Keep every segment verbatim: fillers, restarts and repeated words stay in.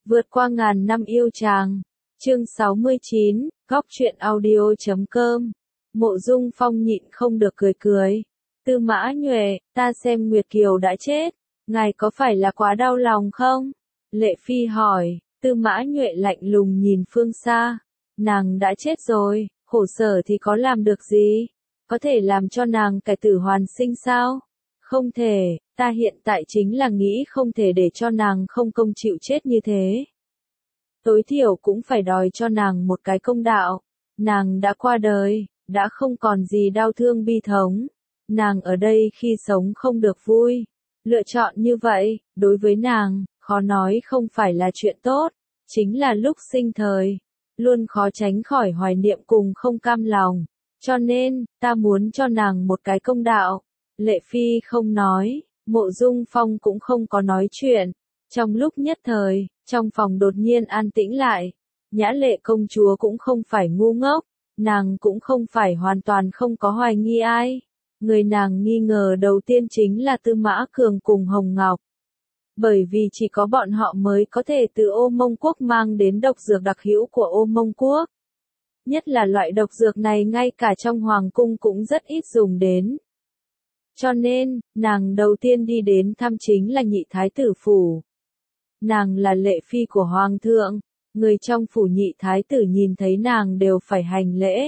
Vượt qua ngàn năm yêu chàng. Chương sáu mươi chín, góc truyện audio.com. Mộ Dung Phong nhịn không được cười cười. Tư Mã Nhuệ, ta xem Nguyệt Kiều đã chết, ngài có phải là quá đau lòng không? Lệ Phi hỏi. Tư Mã Nhuệ lạnh lùng nhìn phương xa. Nàng đã chết rồi, khổ sở thì có làm được gì? Có thể làm cho nàng cải tử hoàn sinh sao? Không thể, ta hiện tại chính là nghĩ không thể để cho nàng không công chịu chết như thế. Tối thiểu cũng phải đòi cho nàng một cái công đạo. Nàng đã qua đời, đã không còn gì đau thương bi thống. Nàng ở đây khi sống không được vui. Lựa chọn như vậy, đối với nàng, khó nói không phải là chuyện tốt. Chính là lúc sinh thời, luôn khó tránh khỏi hoài niệm cùng không cam lòng. Cho nên, ta muốn cho nàng một cái công đạo. Lệ Phi không nói, Mộ Dung Phong cũng không có nói chuyện. Trong lúc nhất thời, trong phòng đột nhiên an tĩnh lại. Nhã Lệ công chúa cũng không phải ngu ngốc, nàng cũng không phải hoàn toàn không có hoài nghi ai. Người nàng nghi ngờ đầu tiên chính là Tư Mã Cường cùng Hồng Ngọc. Bởi vì chỉ có bọn họ mới có thể từ Ô Mông Quốc mang đến độc dược đặc hữu của Ô Mông Quốc. Nhất là loại độc dược này ngay cả trong hoàng cung cũng rất ít dùng đến. Cho nên, nàng đầu tiên đi đến thăm chính là nhị thái tử phủ. Nàng là lệ phi của hoàng thượng, người trong phủ nhị thái tử nhìn thấy nàng đều phải hành lễ.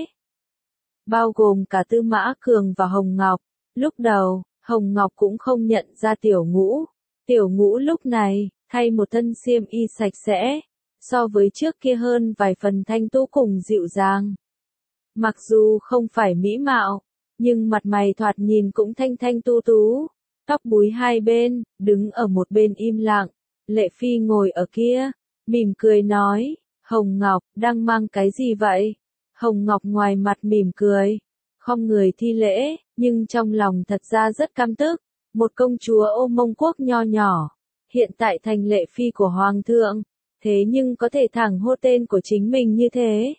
Bao gồm cả Tư Mã Cường và Hồng Ngọc. Lúc đầu, Hồng Ngọc cũng không nhận ra Tiểu Ngũ. Tiểu Ngũ lúc này, thay một thân xiêm y sạch sẽ, so với trước kia hơn vài phần thanh tú cùng dịu dàng. Mặc dù không phải mỹ mạo, nhưng mặt mày thoạt nhìn cũng thanh thanh tu tú, tóc búi hai bên, đứng ở một bên im lặng. Lệ Phi ngồi ở kia, mỉm cười nói, Hồng Ngọc, đang mang cái gì vậy? Hồng Ngọc ngoài mặt mỉm cười, khom người thi lễ, nhưng trong lòng thật ra rất căm tức. Một công chúa Ô Mông Quốc nho nhỏ, hiện tại thành lệ phi của Hoàng thượng, thế nhưng có thể thẳng hô tên của chính mình như thế.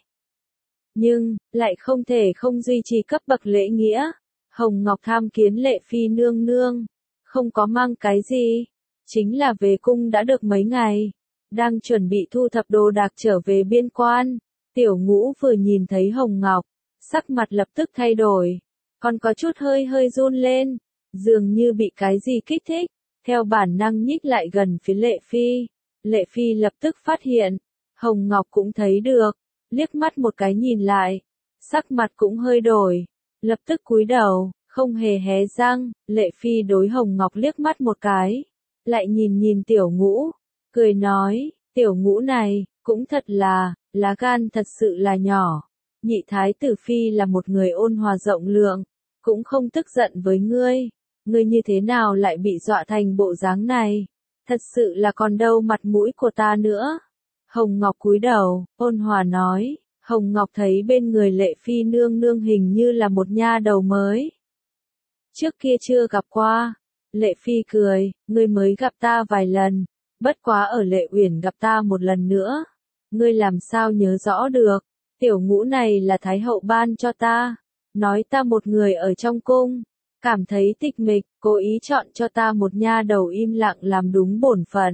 Nhưng, lại không thể không duy trì cấp bậc lễ nghĩa. Hồng Ngọc tham kiến lệ phi nương nương, không có mang cái gì, chính là về cung đã được mấy ngày, đang chuẩn bị thu thập đồ đạc trở về biên quan. Tiểu Ngũ vừa nhìn thấy Hồng Ngọc, sắc mặt lập tức thay đổi, còn có chút hơi hơi run lên, dường như bị cái gì kích thích, theo bản năng nhích lại gần phía Lệ Phi. Lệ Phi lập tức phát hiện, Hồng Ngọc cũng thấy được, liếc mắt một cái nhìn lại, sắc mặt cũng hơi đổi, lập tức cúi đầu, không hề hé răng. Lệ Phi đối Hồng Ngọc liếc mắt một cái, lại nhìn nhìn Tiểu Ngũ, cười nói, Tiểu Ngũ này, cũng thật là, lá gan thật sự là nhỏ. Nhị thái tử Phi là một người ôn hòa rộng lượng, cũng không tức giận với ngươi. Ngươi như thế nào lại bị dọa thành bộ dáng này? Thật sự là còn đâu mặt mũi của ta nữa. Hồng Ngọc cúi đầu, ôn hòa nói. Hồng Ngọc thấy bên người Lệ Phi nương nương hình như là một nha đầu mới. Trước kia chưa gặp qua. Lệ Phi cười, ngươi mới gặp ta vài lần, bất quá ở Lệ Uyển gặp ta một lần nữa. Ngươi làm sao nhớ rõ được? Tiểu Ngũ này là Thái hậu ban cho ta, nói ta một người ở trong cung, cảm thấy tịch mịch, cố ý chọn cho ta một nha đầu im lặng làm đúng bổn phận.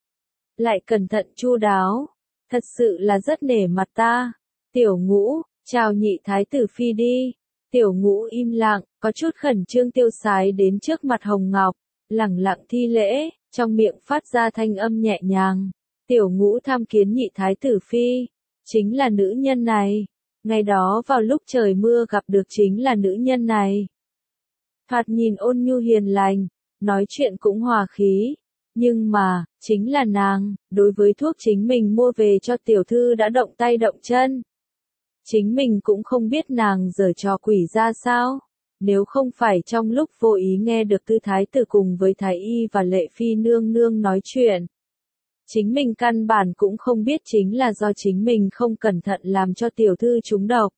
Lại cẩn thận chu đáo, thật sự là rất nể mặt ta. Tiểu Ngũ, chào nhị thái tử Phi đi. Tiểu Ngũ im lặng, có chút khẩn trương tiêu sái đến trước mặt Hồng Ngọc, lẳng lặng thi lễ, trong miệng phát ra thanh âm nhẹ nhàng. Tiểu Ngũ tham kiến nhị thái tử Phi, chính là nữ nhân này. Ngày đó vào lúc trời mưa gặp được chính là nữ nhân này. Thoạt nhìn ôn nhu hiền lành, nói chuyện cũng hòa khí, nhưng mà, chính là nàng, đối với thuốc chính mình mua về cho tiểu thư đã động tay động chân. Chính mình cũng không biết nàng giở trò quỷ ra sao, nếu không phải trong lúc vô ý nghe được Tư thái tử cùng với Thái y và Lệ Phi nương nương nói chuyện. Chính mình căn bản cũng không biết chính là do chính mình không cẩn thận làm cho tiểu thư trúng độc.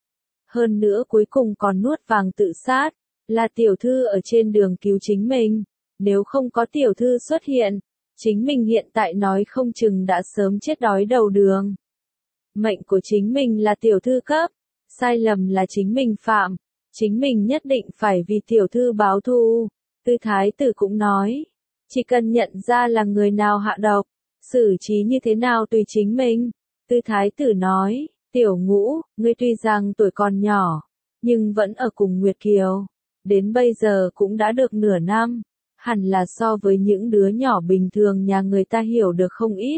Hơn nữa cuối cùng còn nuốt vàng tự sát, là tiểu thư ở trên đường cứu chính mình. Nếu không có tiểu thư xuất hiện, chính mình hiện tại nói không chừng đã sớm chết đói đầu đường. Mệnh của chính mình là tiểu thư cấp, sai lầm là chính mình phạm, chính mình nhất định phải vì tiểu thư báo thù. Tư thái tử cũng nói, chỉ cần nhận ra là người nào hạ độc, xử trí như thế nào tùy chính mình. Tư thái tử nói, Tiểu Ngũ, ngươi tuy rằng tuổi còn nhỏ, nhưng vẫn ở cùng Nguyệt Kiều. Đến bây giờ cũng đã được nửa năm, hẳn là so với những đứa nhỏ bình thường nhà người ta hiểu được không ít.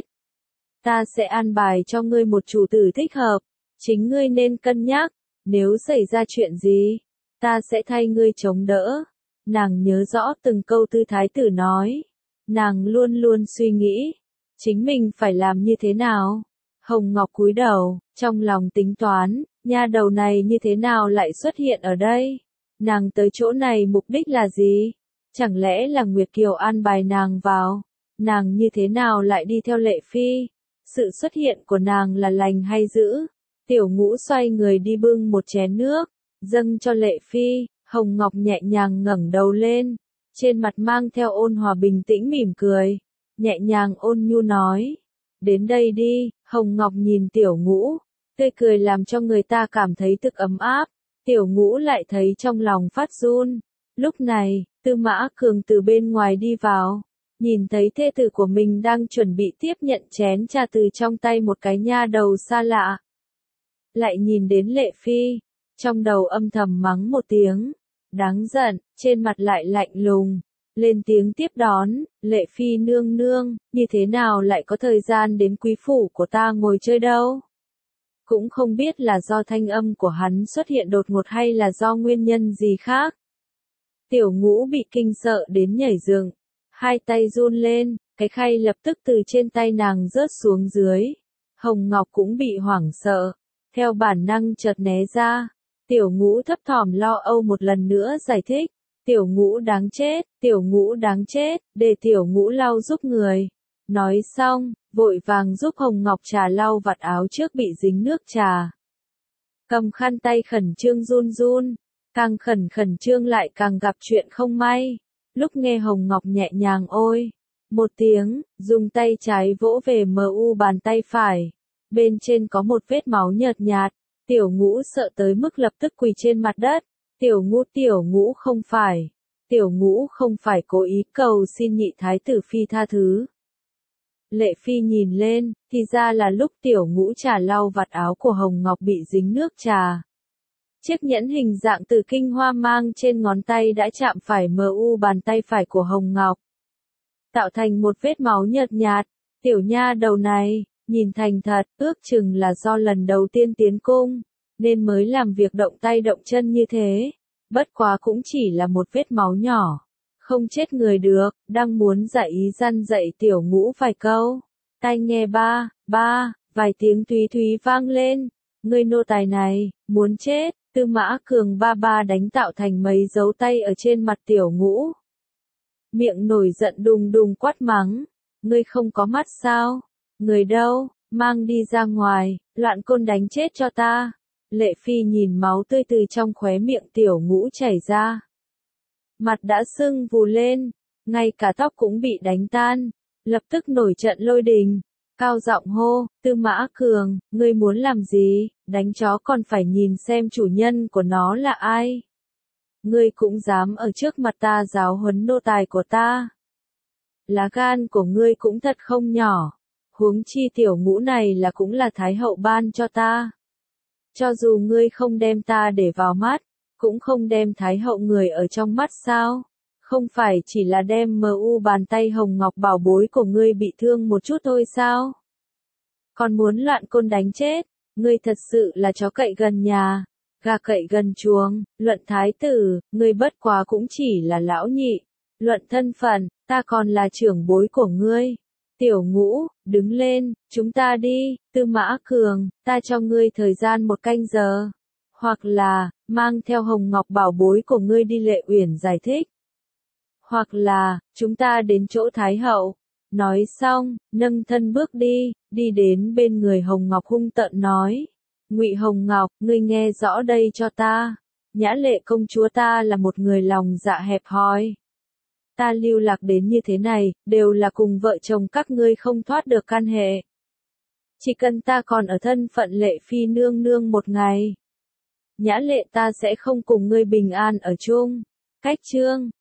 Ta sẽ an bài cho ngươi một chủ tử thích hợp, chính ngươi nên cân nhắc, nếu xảy ra chuyện gì, ta sẽ thay ngươi chống đỡ. Nàng nhớ rõ từng câu tư thái tử nói, nàng luôn luôn suy nghĩ, chính mình phải làm như thế nào. Hồng Ngọc cúi đầu, trong lòng tính toán, nha đầu này như thế nào lại xuất hiện ở đây? Nàng tới chỗ này mục đích là gì? Chẳng lẽ là Nguyệt Kiều an bài nàng vào? Nàng như thế nào lại đi theo Lệ Phi? Sự xuất hiện của nàng là lành hay dữ? Tiểu Ngũ xoay người đi bưng một chén nước, dâng cho Lệ Phi. Hồng Ngọc nhẹ nhàng ngẩng đầu lên, trên mặt mang theo ôn hòa bình tĩnh mỉm cười, nhẹ nhàng ôn nhu nói, đến đây đi. Hồng Ngọc nhìn Tiểu Ngũ, tươi cười làm cho người ta cảm thấy thực ấm áp. Tiểu Ngũ lại thấy trong lòng phát run. Lúc này, Tư Mã Cường từ bên ngoài đi vào, nhìn thấy thê tử của mình đang chuẩn bị tiếp nhận chén trà từ trong tay một cái nha đầu xa lạ. Lại nhìn đến Lệ Phi, trong đầu âm thầm mắng một tiếng, đáng giận, trên mặt lại lạnh lùng, lên tiếng tiếp đón, Lệ Phi nương nương, như thế nào lại có thời gian đến quý phủ của ta ngồi chơi đâu? Cũng không biết là do thanh âm của hắn xuất hiện đột ngột hay là do nguyên nhân gì khác. Tiểu Ngũ bị kinh sợ đến nhảy dựng, hai tay run lên, cái khay lập tức từ trên tay nàng rớt xuống dưới. Hồng Ngọc cũng bị hoảng sợ, theo bản năng chợt né ra. Tiểu Ngũ thấp thỏm lo âu một lần nữa giải thích, Tiểu Ngũ đáng chết, Tiểu Ngũ đáng chết, để Tiểu Ngũ lau giúp người. Nói xong, vội vàng giúp Hồng Ngọc trà lau vạt áo trước bị dính nước trà. Cầm khăn tay khẩn trương run run, càng khẩn khẩn trương lại càng gặp chuyện không may. Lúc nghe Hồng Ngọc nhẹ nhàng ôi một tiếng, dùng tay trái vỗ về mờ u bàn tay phải, bên trên có một vết máu nhợt nhạt. Tiểu Ngũ sợ tới mức lập tức quỳ trên mặt đất. Tiểu Ngũ, Tiểu Ngũ không phải, Tiểu Ngũ không phải cố ý, cầu xin nhị thái tử phi tha thứ. Lệ Phi nhìn lên, thì ra là lúc Tiểu Ngũ trà lau vạt áo của Hồng Ngọc bị dính nước trà. Chiếc nhẫn hình dạng tử kinh hoa mang trên ngón tay đã chạm phải mờ u bàn tay phải của Hồng Ngọc, tạo thành một vết máu nhợt nhạt. Tiểu nha đầu này, nhìn thành thật, ước chừng là do lần đầu tiên tiến cung, nên mới làm việc động tay động chân như thế. Bất quá cũng chỉ là một vết máu nhỏ, không chết người được. Đang muốn dạy ý răn dạy Tiểu Ngũ vài câu, tai nghe ba, ba, vài tiếng thúy thúy vang lên. Ngươi nô tài này, muốn chết. Tư Mã Cường ba ba đánh tạo thành mấy dấu tay ở trên mặt Tiểu Ngũ. Miệng nổi giận đùng đùng quát mắng, ngươi không có mắt sao? Người đâu, mang đi ra ngoài, loạn côn đánh chết cho ta. Lệ Phi nhìn máu tươi từ trong khóe miệng Tiểu Ngũ chảy ra, mặt đã sưng vù lên, ngay cả tóc cũng bị đánh tan, lập tức nổi trận lôi đình, cao giọng hô, Tư Mã Cường, ngươi muốn làm gì? Đánh chó còn phải nhìn xem chủ nhân của nó là ai. Ngươi cũng dám ở trước mặt ta giáo huấn nô tài của ta. Lá gan của ngươi cũng thật không nhỏ, huống chi Tiểu Ngũ này là cũng là Thái hậu ban cho ta. Cho dù ngươi không đem ta để vào mắt, cũng không đem Thái hậu người ở trong mắt sao? Không phải chỉ là đem mờ u bàn tay Hồng Ngọc bảo bối của ngươi bị thương một chút thôi sao? Còn muốn loạn côn đánh chết, ngươi thật sự là chó cậy gần nhà, gà cậy gần chuồng. Luận thái tử, ngươi bất quá cũng chỉ là lão nhị. Luận thân phận, ta còn là trưởng bối của ngươi. Tiểu Ngũ, đứng lên, chúng ta đi. Tư Mã Cường, ta cho ngươi thời gian một canh giờ. Hoặc là, mang theo Hồng Ngọc bảo bối của ngươi đi Lệ Uyển giải thích. Hoặc là, chúng ta đến chỗ Thái hậu. Nói xong, nâng thân bước đi, đi đến bên người Hồng Ngọc hung tợn nói. Ngụy Hồng Ngọc, ngươi nghe rõ đây cho ta. Nhã Lệ công chúa ta là một người lòng dạ hẹp hòi. Ta lưu lạc đến như thế này, đều là cùng vợ chồng các ngươi không thoát được căn hệ. Chỉ cần ta còn ở thân phận Lệ Phi nương nương một ngày, Nhã Lệ ta sẽ không cùng ngươi bình an ở chung. Cách chương